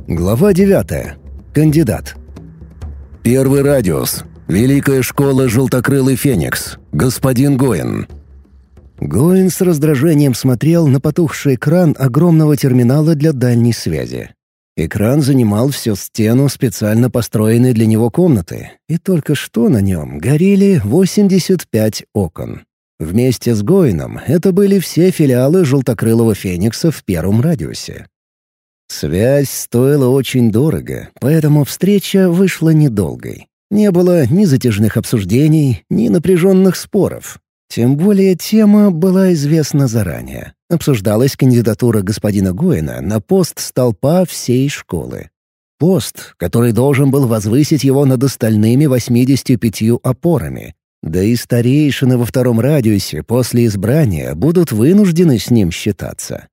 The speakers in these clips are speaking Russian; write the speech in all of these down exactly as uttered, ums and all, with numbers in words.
Глава девятая. Кандидат. Первый радиус. Великая школа «Желтокрылый Феникс». Господин Гоин. Гоин с раздражением смотрел на потухший экран огромного терминала для дальней связи. Экран занимал всю стену специально построенной для него комнаты, и только что на нем горели восемьдесят пять окон. Вместе с Гоином это были все филиалы «Желтокрылого Феникса» в первом радиусе. Связь стоила очень дорого, поэтому встреча вышла недолгой. Не было ни затяжных обсуждений, ни напряженных споров. Тем более тема была известна заранее. Обсуждалась кандидатура господина Гоина на пост столпа всей школы. Пост, который должен был возвысить его над остальными восьмидесятью пятью опорами. Да и старейшины во втором радиусе после избрания будут вынуждены с ним считаться.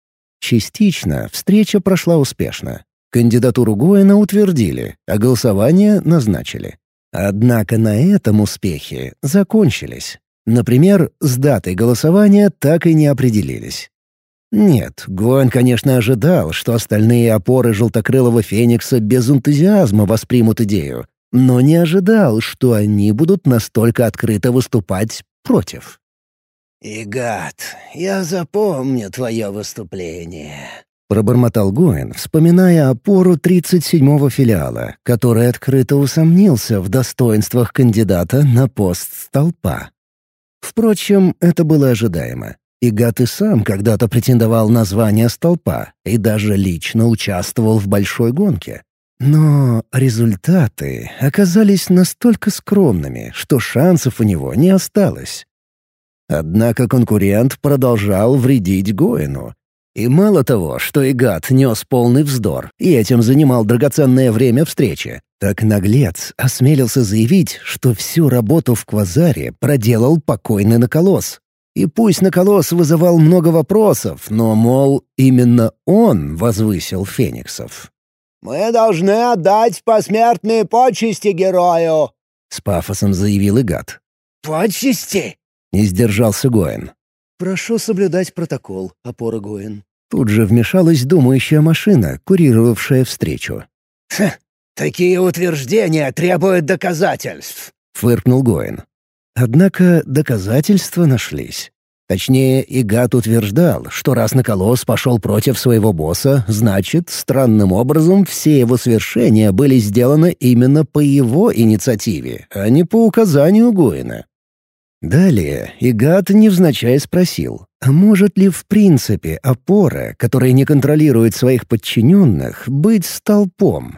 Частично встреча прошла успешно. Кандидатуру Гоина утвердили, а голосование назначили. Однако на этом успехи закончились. Например, с датой голосования так и не определились. Нет, Гоин, конечно, ожидал, что остальные опоры «Желтокрылого Феникса» без энтузиазма воспримут идею, но не ожидал, что они будут настолько открыто выступать против. «Игат, я запомню твое выступление», — пробормотал Гоин, вспоминая опору тридцать седьмого филиала, который открыто усомнился в достоинствах кандидата на пост столпа. Впрочем, это было ожидаемо. Игат и сам когда-то претендовал на звание столпа и даже лично участвовал в большой гонке. Но результаты оказались настолько скромными, что шансов у него не осталось. Однако конкурент продолжал вредить Гоину. И мало того, что Игат нес полный вздор и этим занимал драгоценное время встречи, так наглец осмелился заявить, что всю работу в Квазаре проделал покойный Наколос. И пусть Наколос вызывал много вопросов, но, мол, именно он возвысил фениксов. «Мы должны отдать посмертные почести герою», — с пафосом заявил Игат. «Почести?» — не сдержался Гоин. «Прошу соблюдать протокол, опора Гоин». Тут же вмешалась думающая машина, курировавшая встречу. «Хм, такие утверждения требуют доказательств», — фыркнул Гоин. Однако доказательства нашлись. Точнее, Игат утверждал, что раз Наколос пошел против своего босса, значит, странным образом все его свершения были сделаны именно по его инициативе, а не по указанию Гоина. Далее Игат невзначай спросил, а может ли в принципе опора, которая не контролирует своих подчиненных, быть столпом?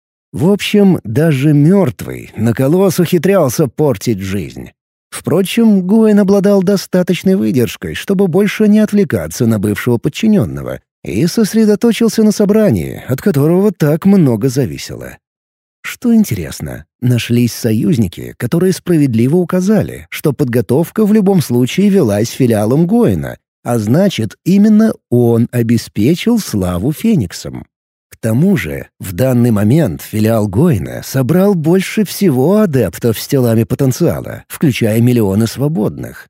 В общем, даже мертвый Наколос ухитрялся портить жизнь. Впрочем, Гоин обладал достаточной выдержкой, чтобы больше не отвлекаться на бывшего подчиненного, и сосредоточился на собрании, от которого так много зависело. Что интересно, нашлись союзники, которые справедливо указали, что подготовка в любом случае велась филиалом Гоина, а значит, именно он обеспечил славу фениксам. К тому же, в данный момент филиал Гоина собрал больше всего адептов с телами потенциала, включая миллионы свободных.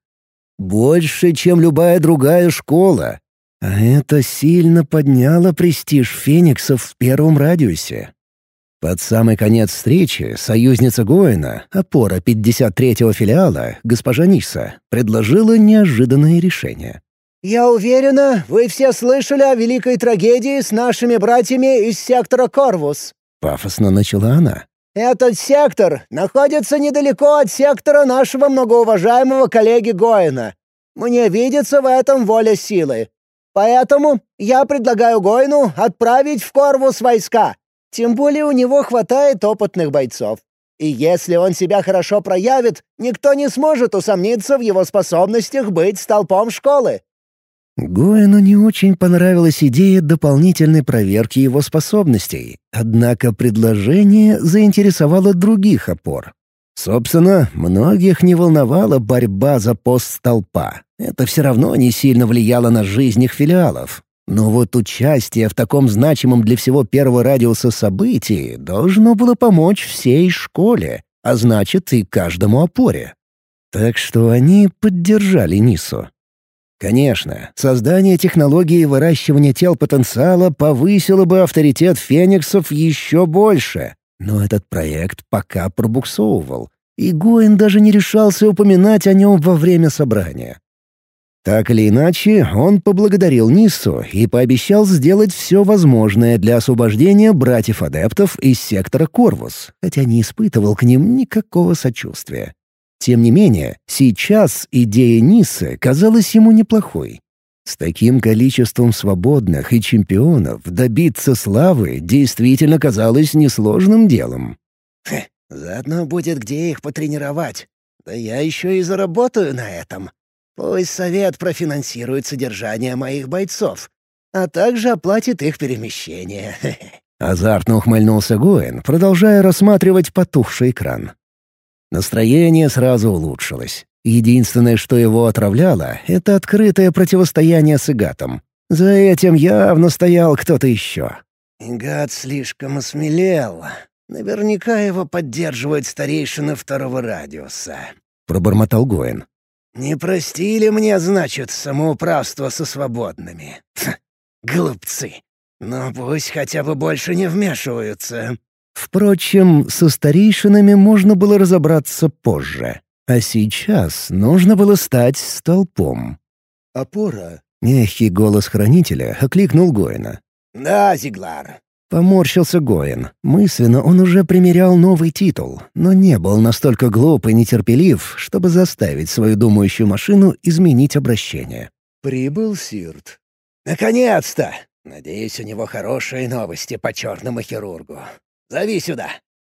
Больше, чем любая другая школа. А это сильно подняло престиж фениксов в первом радиусе. Под самый конец встречи союзница Гоина, опора пятьдесят третьего филиала, госпожа Ниса, предложила неожиданное решение. «Я уверена, вы все слышали о великой трагедии с нашими братьями из сектора Корвус», — пафосно начала она. «Этот сектор находится недалеко от сектора нашего многоуважаемого коллеги Гоина. Мне видится в этом воля силы. Поэтому я предлагаю Гоину отправить в Корвус войска. Тем более у него хватает опытных бойцов. И если он себя хорошо проявит, никто не сможет усомниться в его способностях быть столпом школы». Гоину не очень понравилась идея дополнительной проверки его способностей, однако предложение заинтересовало других опор. Собственно, многих не волновала борьба за пост столпа. Это все равно не сильно влияло на жизнь их филиалов. Но вот участие в таком значимом для всего первого радиуса событии должно было помочь всей школе, а значит и каждому опоре. Так что они поддержали Нису. Конечно, создание технологии выращивания тел потенциала повысило бы авторитет фениксов еще больше. Но этот проект пока пробуксовывал, и Гоин даже не решался упоминать о нем во время собрания. Так или иначе, он поблагодарил Ниссу и пообещал сделать все возможное для освобождения братьев-адептов из сектора Корвус, хотя не испытывал к ним никакого сочувствия. Тем не менее, сейчас идея Ниссы казалась ему неплохой. С таким количеством свободных и чемпионов добиться славы действительно казалось несложным делом. Хе, заодно будет где их потренировать. Да я еще и заработаю на этом. Пусть совет профинансирует содержание моих бойцов, а также оплатит их перемещение. Азартно ухмыльнулся Гоин, продолжая рассматривать потухший экран. Настроение сразу улучшилось. Единственное, что его отравляло, — это открытое противостояние с Игатом. За этим явно стоял кто-то еще. Игат слишком осмелел. Наверняка его поддерживают старейшины второго радиуса. Пробормотал Гоин. «Не простили мне, значит, самоуправство со свободными. Ха, глупцы. Но пусть хотя бы больше не вмешиваются». Впрочем, со старейшинами можно было разобраться позже. А сейчас нужно было стать столпом. «Опора!» — мягкий голос хранителя окликнул Гоина. «Да, Зиглар». Поморщился Гоин. Мысленно он уже примерял новый титул, но не был настолько глуп и нетерпелив, чтобы заставить свою думающую машину изменить обращение. «Прибыл Сирт». «Наконец-то! Надеюсь, у него хорошие новости по черному хирургу. Зови сюда!»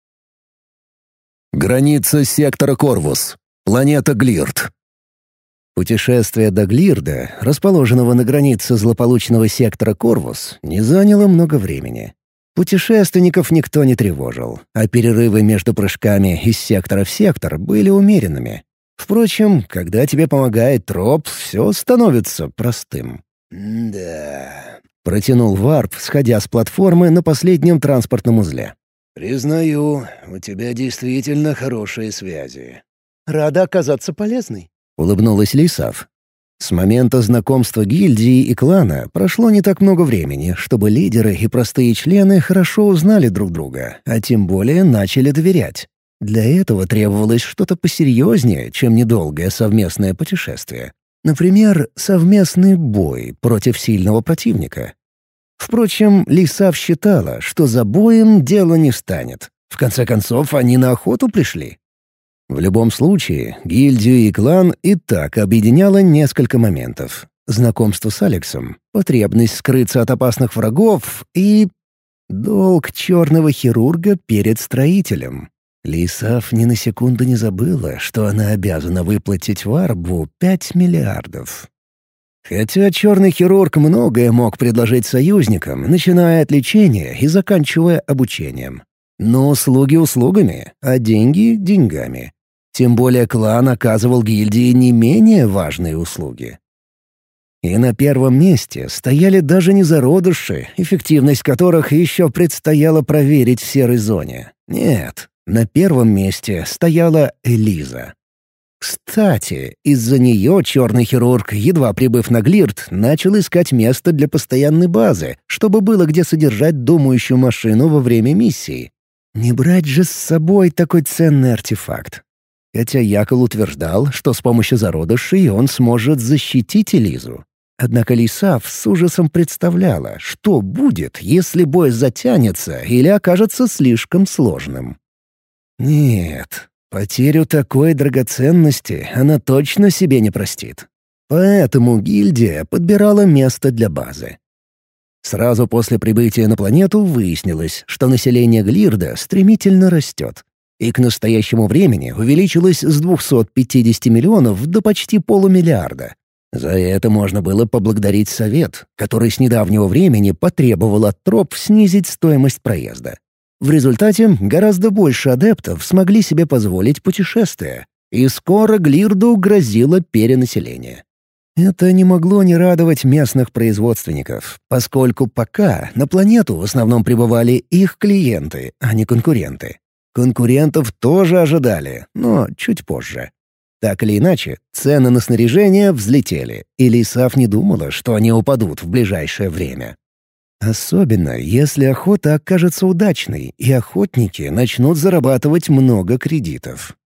Граница сектора Корвус. Планета Глирд. Путешествие до Глирда, расположенного на границе злополучного сектора Корвус, не заняло много времени. Путешественников никто не тревожил, а перерывы между прыжками из сектора в сектор были умеренными. Впрочем, когда тебе помогает троп, все становится простым. «Да...» — протянул Варп, сходя с платформы на последнем транспортном узле. «Признаю, у тебя действительно хорошие связи». «Рада оказаться полезной», — улыбнулась Лисав. С момента знакомства гильдии и клана прошло не так много времени, чтобы лидеры и простые члены хорошо узнали друг друга, а тем более начали доверять. Для этого требовалось что-то посерьезнее, чем недолгое совместное путешествие. Например, совместный бой против сильного противника. Впрочем, Лисав считала, что за боем дело не станет. В конце концов, они на охоту пришли. В любом случае, гильдию и клан и так объединяло несколько моментов. Знакомство с Алексом, потребность скрыться от опасных врагов и... долг черного хирурга перед строителем. Лисав ни на секунду не забыла, что она обязана выплатить Варбу пять миллиардов. Хотя черный хирург многое мог предложить союзникам, начиная от лечения и заканчивая обучением. Но услуги услугами, а деньги — деньгами. Тем более клан оказывал гильдии не менее важные услуги. И на первом месте стояли даже не зародыши, эффективность которых еще предстояло проверить в серой зоне. Нет, на первом месте стояла Элиза. Кстати, из-за нее черный хирург, едва прибыв на Глирд, начал искать место для постоянной базы, чтобы было где содержать думающую машину во время миссии. Не брать же с собой такой ценный артефакт. Хотя Якол утверждал, что с помощью зародышей он сможет защитить Элизу. Однако Лисав с ужасом представляла, что будет, если бой затянется или окажется слишком сложным. Нет, потерю такой драгоценности она точно себе не простит. Поэтому гильдия подбирала место для базы. Сразу после прибытия на планету выяснилось, что население Глирда стремительно растет. И к настоящему времени увеличилось с двухсот пятидесяти миллионов до почти полумиллиарда. За это можно было поблагодарить Совет, который с недавнего времени потребовал от троп снизить стоимость проезда. В результате гораздо больше адептов смогли себе позволить путешествия, и скоро Глирду грозило перенаселение. Это не могло не радовать местных производственников, поскольку пока на планету в основном прибывали их клиенты, а не конкуренты. Конкурентов тоже ожидали, но чуть позже. Так или иначе, цены на снаряжение взлетели, и Лисав не думала, что они упадут в ближайшее время. Особенно, если охота окажется удачной, и охотники начнут зарабатывать много кредитов.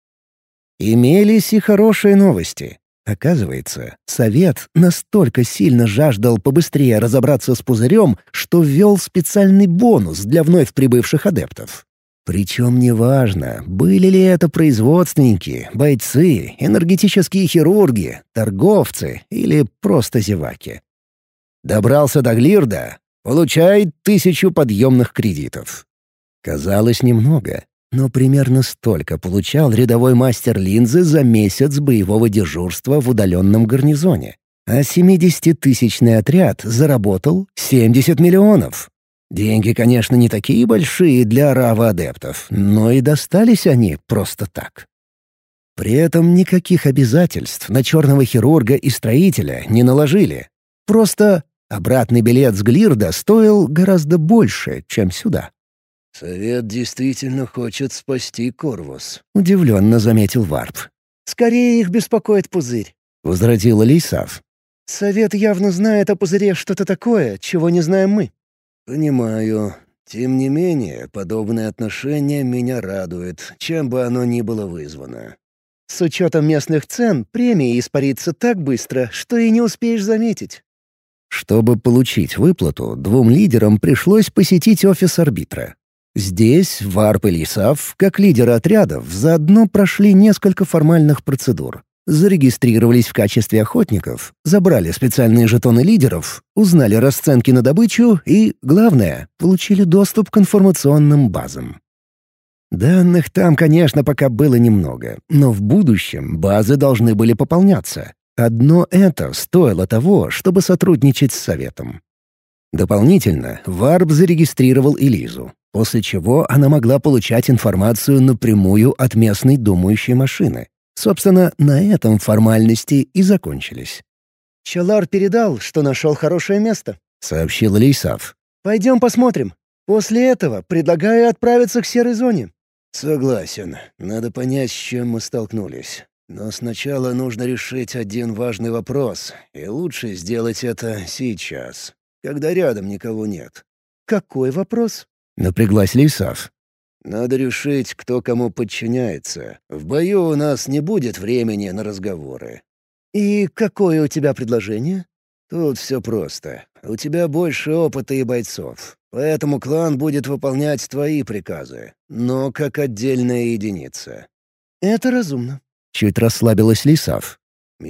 Имелись и хорошие новости. Оказывается, Совет настолько сильно жаждал побыстрее разобраться с пузырем, что ввел специальный бонус для вновь прибывших адептов. Причем неважно, были ли это производственники, бойцы, энергетические хирурги, торговцы или просто зеваки. Добрался до Глирда — получай тысячу подъемных кредитов. Казалось немного, но примерно столько получал рядовой мастер линзы за месяц боевого дежурства в удаленном гарнизоне. А семидесятитысячный отряд заработал семьдесят миллионов. Деньги, конечно, не такие большие для рава-адептов, но и достались они просто так. При этом никаких обязательств на черного хирурга и строителя не наложили. Просто обратный билет с Глирда стоил гораздо больше, чем сюда. «Совет действительно хочет спасти Корвус», — удивленно заметил Варп. «Скорее их беспокоит пузырь», — возразила Лисав. «Совет явно знает о пузыре что-то такое, чего не знаем мы». «Понимаю. Тем не менее, подобное отношение меня радует, чем бы оно ни было вызвано». «С учетом местных цен, премия испарится так быстро, что и не успеешь заметить». Чтобы получить выплату, двум лидерам пришлось посетить офис арбитра. Здесь Варп и Лисав, как лидеры отрядов, заодно прошли несколько формальных процедур. Зарегистрировались в качестве охотников, забрали специальные жетоны лидеров, узнали расценки на добычу и, главное, получили доступ к информационным базам. Данных там, конечно, пока было немного, но в будущем базы должны были пополняться. Одно это стоило того, чтобы сотрудничать с Советом. Дополнительно Варп зарегистрировал Элизу, после чего она могла получать информацию напрямую от местной думающей машины. Собственно, на этом формальности и закончились. «Чалар передал, что нашел хорошее место», — сообщил Лейсав. «Пойдем посмотрим. После этого предлагаю отправиться к серой зоне». «Согласен. Надо понять, с чем мы столкнулись. Но сначала нужно решить один важный вопрос, и лучше сделать это сейчас, когда рядом никого нет». «Какой вопрос?» — напряглась Лейсав. «Надо решить, кто кому подчиняется. В бою у нас не будет времени на разговоры». «И какое у тебя предложение?» «Тут все просто. У тебя больше опыта и бойцов, поэтому клан будет выполнять твои приказы, но как отдельная единица». «Это разумно». Чуть расслабилась Лисав.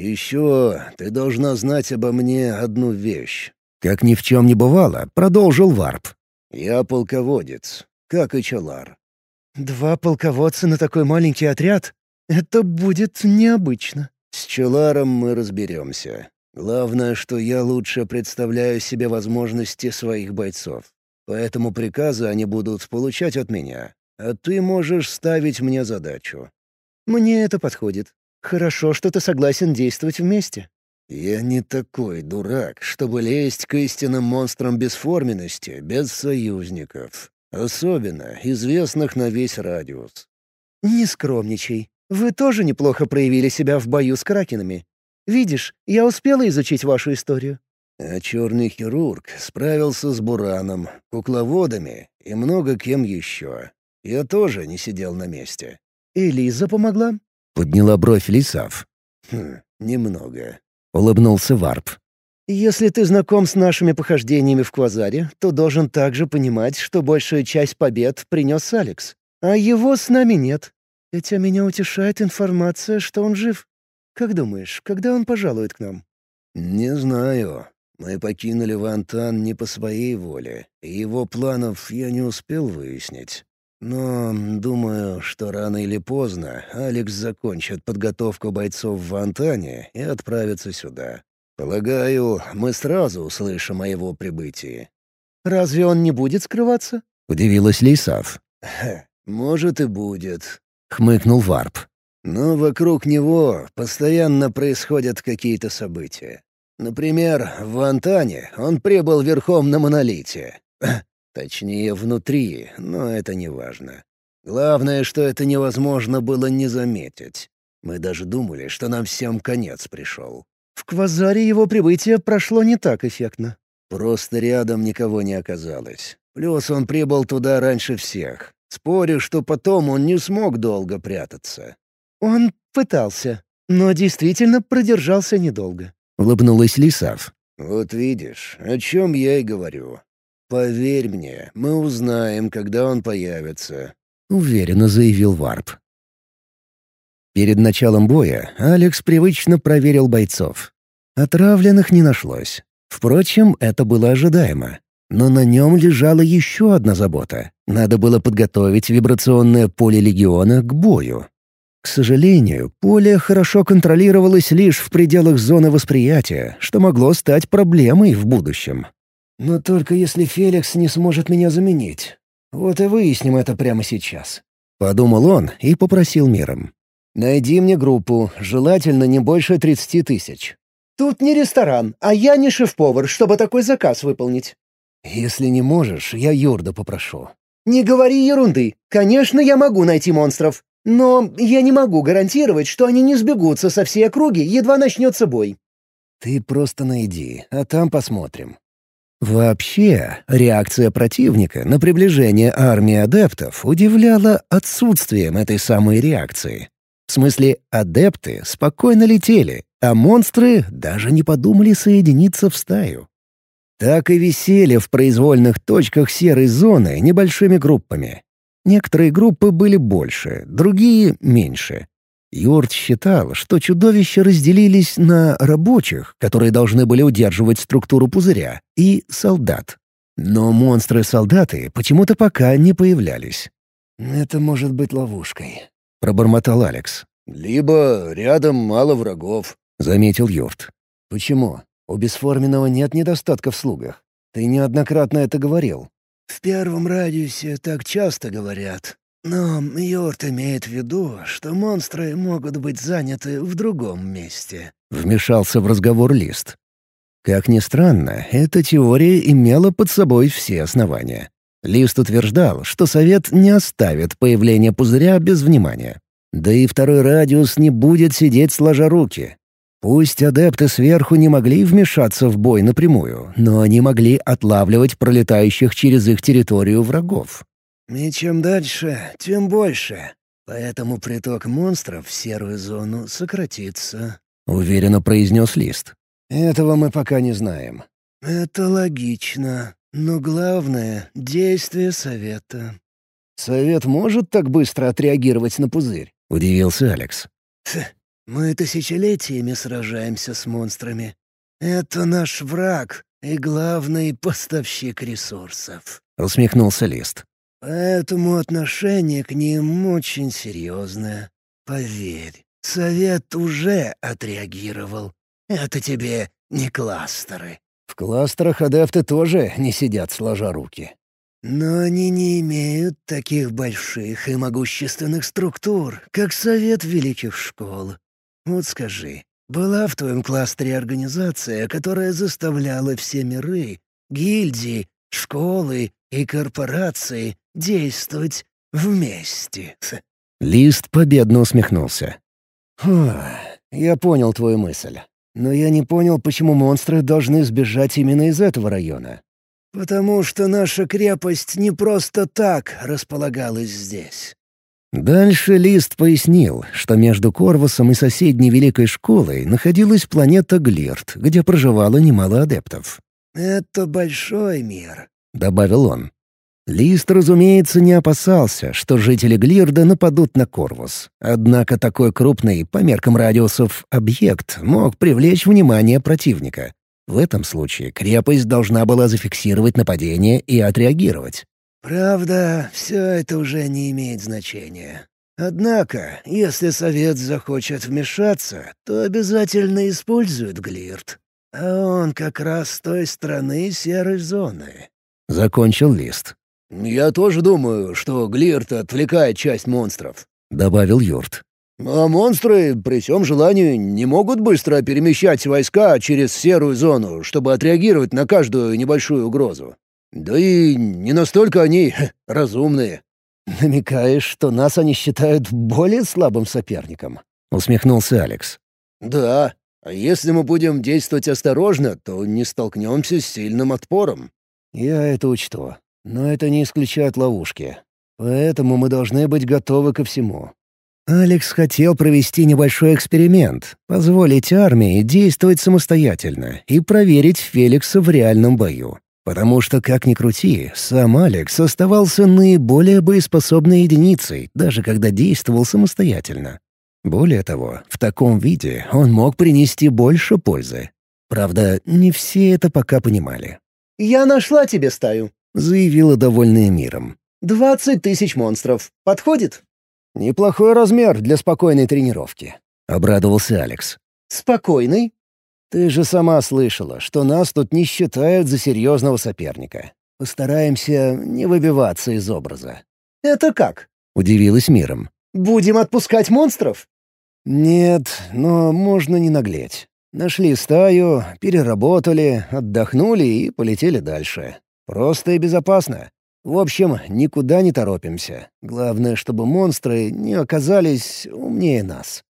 «Еще ты должна знать обо мне одну вещь». Как ни в чем не бывало, продолжил Варп. «Я полководец, как и Чалар». «Два полководца на такой маленький отряд? Это будет необычно». «С Чаларом мы разберемся. Главное, что я лучше представляю себе возможности своих бойцов. Поэтому приказы они будут получать от меня, а ты можешь ставить мне задачу». «Мне это подходит. Хорошо, что ты согласен действовать вместе». «Я не такой дурак, чтобы лезть к истинным монстрам бесформенности без союзников, особенно известных на весь радиус». «Не скромничай. Вы тоже неплохо проявили себя в бою с кракенами. Видишь, я успела изучить вашу историю». А черный хирург справился с Бураном, кукловодами и много кем еще. Я тоже не сидел на месте. «Элиза помогла?» — подняла бровь Лисав. «Хм, немного». — улыбнулся Варп. «Если ты знаком с нашими похождениями в Квазаре, то должен также понимать, что большую часть побед принес Алекс. А его с нами нет. Хотя меня утешает информация, что он жив. Как думаешь, когда он пожалует к нам?» «Не знаю. Мы покинули Вантан не по своей воле, и его планов я не успел выяснить. Но думаю, что рано или поздно Алекс закончит подготовку бойцов в Вантане и отправится сюда. Полагаю, мы сразу услышим о его прибытии». «Разве он не будет скрываться?» — удивилась Лисав. «Может и будет», — хмыкнул Варп. «но вокруг него постоянно происходят какие-то события. Например, в Вантане он прибыл верхом на монолите. Точнее, внутри, но это не важно. Главное, что это невозможно было не заметить. Мы даже думали, что нам всем конец пришел. В Квазаре его прибытие прошло не так эффектно. Просто рядом никого не оказалось. Плюс он прибыл туда раньше всех. Спорю, что потом он не смог долго прятаться. Он пытался, но действительно продержался недолго. Улыбнулась Лисав. Вот видишь, о чем я и говорю. Поверь мне, мы узнаем, когда он появится. Уверенно заявил Варп. Перед началом боя Алекс привычно проверил бойцов. Отравленных не нашлось. Впрочем, это было ожидаемо. Но на нем лежала еще одна забота. Надо было подготовить вибрационное поле Легиона к бою. К сожалению, поле хорошо контролировалось лишь в пределах зоны восприятия, что могло стать проблемой в будущем. Но только если Феликс не сможет меня заменить. Вот и выясним это прямо сейчас. Подумал он и попросил миром. Найди мне группу, желательно не больше тридцати тысяч. Тут не ресторан, а я не шеф-повар, чтобы такой заказ выполнить. Если не можешь, я Йорда попрошу. Не говори ерунды. Конечно, я могу найти монстров. Но я не могу гарантировать, что они не сбегутся со всей округи, едва начнется бой. Ты просто найди, а там посмотрим. Вообще, реакция противника на приближение армии адептов удивляла отсутствием этой самой реакции. В смысле, адепты спокойно летели, а монстры даже не подумали соединиться в стаю. Так и висели в произвольных точках серой зоны небольшими группами. Некоторые группы были больше, другие — меньше. Йорд считал, что чудовища разделились на рабочих, которые должны были удерживать структуру пузыря, и солдат. Но монстры-солдаты почему-то пока не появлялись. «Это может быть ловушкой», — пробормотал Алекс. «Либо рядом мало врагов», — заметил Йорд. «Почему? У бесформенного нет недостатка в слугах. Ты неоднократно это говорил». «В первом радиусе так часто говорят. Но Йорд имеет в виду, что монстры могут быть заняты в другом месте». Вмешался в разговор Лист. Как ни странно, эта теория имела под собой все основания. Лист утверждал, что Совет не оставит появление пузыря без внимания. Да и второй радиус не будет сидеть сложа руки. Пусть адепты сверху не могли вмешаться в бой напрямую, но они могли отлавливать пролетающих через их территорию врагов. «И чем дальше, тем больше. Поэтому приток монстров в серую зону сократится», — уверенно произнес Лист. «Этого мы пока не знаем». «Это логично. Но главное — действие Совета». «Совет может так быстро отреагировать на пузырь?» — удивился Алекс. «Мы тысячелетиями сражаемся с монстрами. Это наш враг и главный поставщик ресурсов», — усмехнулся Лист. «Поэтому отношение к ним очень серьезное. Поверь, Совет уже отреагировал. Это тебе не кластеры». «В кластерах адепты тоже не сидят сложа руки». «Но они не имеют таких больших и могущественных структур, как Совет Великих Школ. Вот скажи, была в твоем кластере организация, которая заставляла все миры, гильдии, школы и корпорации действовать вместе?» Лист победно усмехнулся. «Фу, я понял твою мысль. Но я не понял, почему монстры должны сбежать именно из этого района». «Потому что наша крепость не просто так располагалась здесь». Дальше Лист пояснил, что между Корвусом и соседней Великой Школой находилась планета Глирт, где проживало немало адептов. «Это большой мир», — добавил он. Лист, разумеется, не опасался, что жители Глирда нападут на Корвус. Однако такой крупный, по меркам радиусов, объект мог привлечь внимание противника. В этом случае крепость должна была зафиксировать нападение и отреагировать. «Правда, все это уже не имеет значения. Однако, если Совет захочет вмешаться, то обязательно использует Глирт. А он как раз с той стороны серой зоны». Закончил Лист. «Я тоже думаю, что Глирт отвлекает часть монстров», — добавил Йорд. «А монстры, при всем желании, не могут быстро перемещать войска через серую зону, чтобы отреагировать на каждую небольшую угрозу. Да и не настолько они разумные». «Намекаешь, что нас они считают более слабым соперником?» — усмехнулся Алекс. «Да, а если мы будем действовать осторожно, то не столкнемся с сильным отпором». «Я это учту, но это не исключает ловушки. Поэтому мы должны быть готовы ко всему». Алекс хотел провести небольшой эксперимент, позволить армии действовать самостоятельно и проверить Феликса в реальном бою. Потому что, как ни крути, сам Алекс оставался наиболее боеспособной единицей, даже когда действовал самостоятельно. Более того, в таком виде он мог принести больше пользы. Правда, не все это пока понимали. «Я нашла тебе стаю», — заявила довольная миром. «Двадцать тысяч монстров. Подходит?» «Неплохой размер для спокойной тренировки», — обрадовался Алекс. «Спокойный?» «Ты же сама слышала, что нас тут не считают за серьезного соперника. Постараемся не выбиваться из образа». «Это как?» — удивилась миром. «Будем отпускать монстров?» «Нет, но можно не наглеть. Нашли стаю, переработали, отдохнули и полетели дальше. Просто и безопасно. В общем, никуда не торопимся. Главное, чтобы монстры не оказались умнее нас».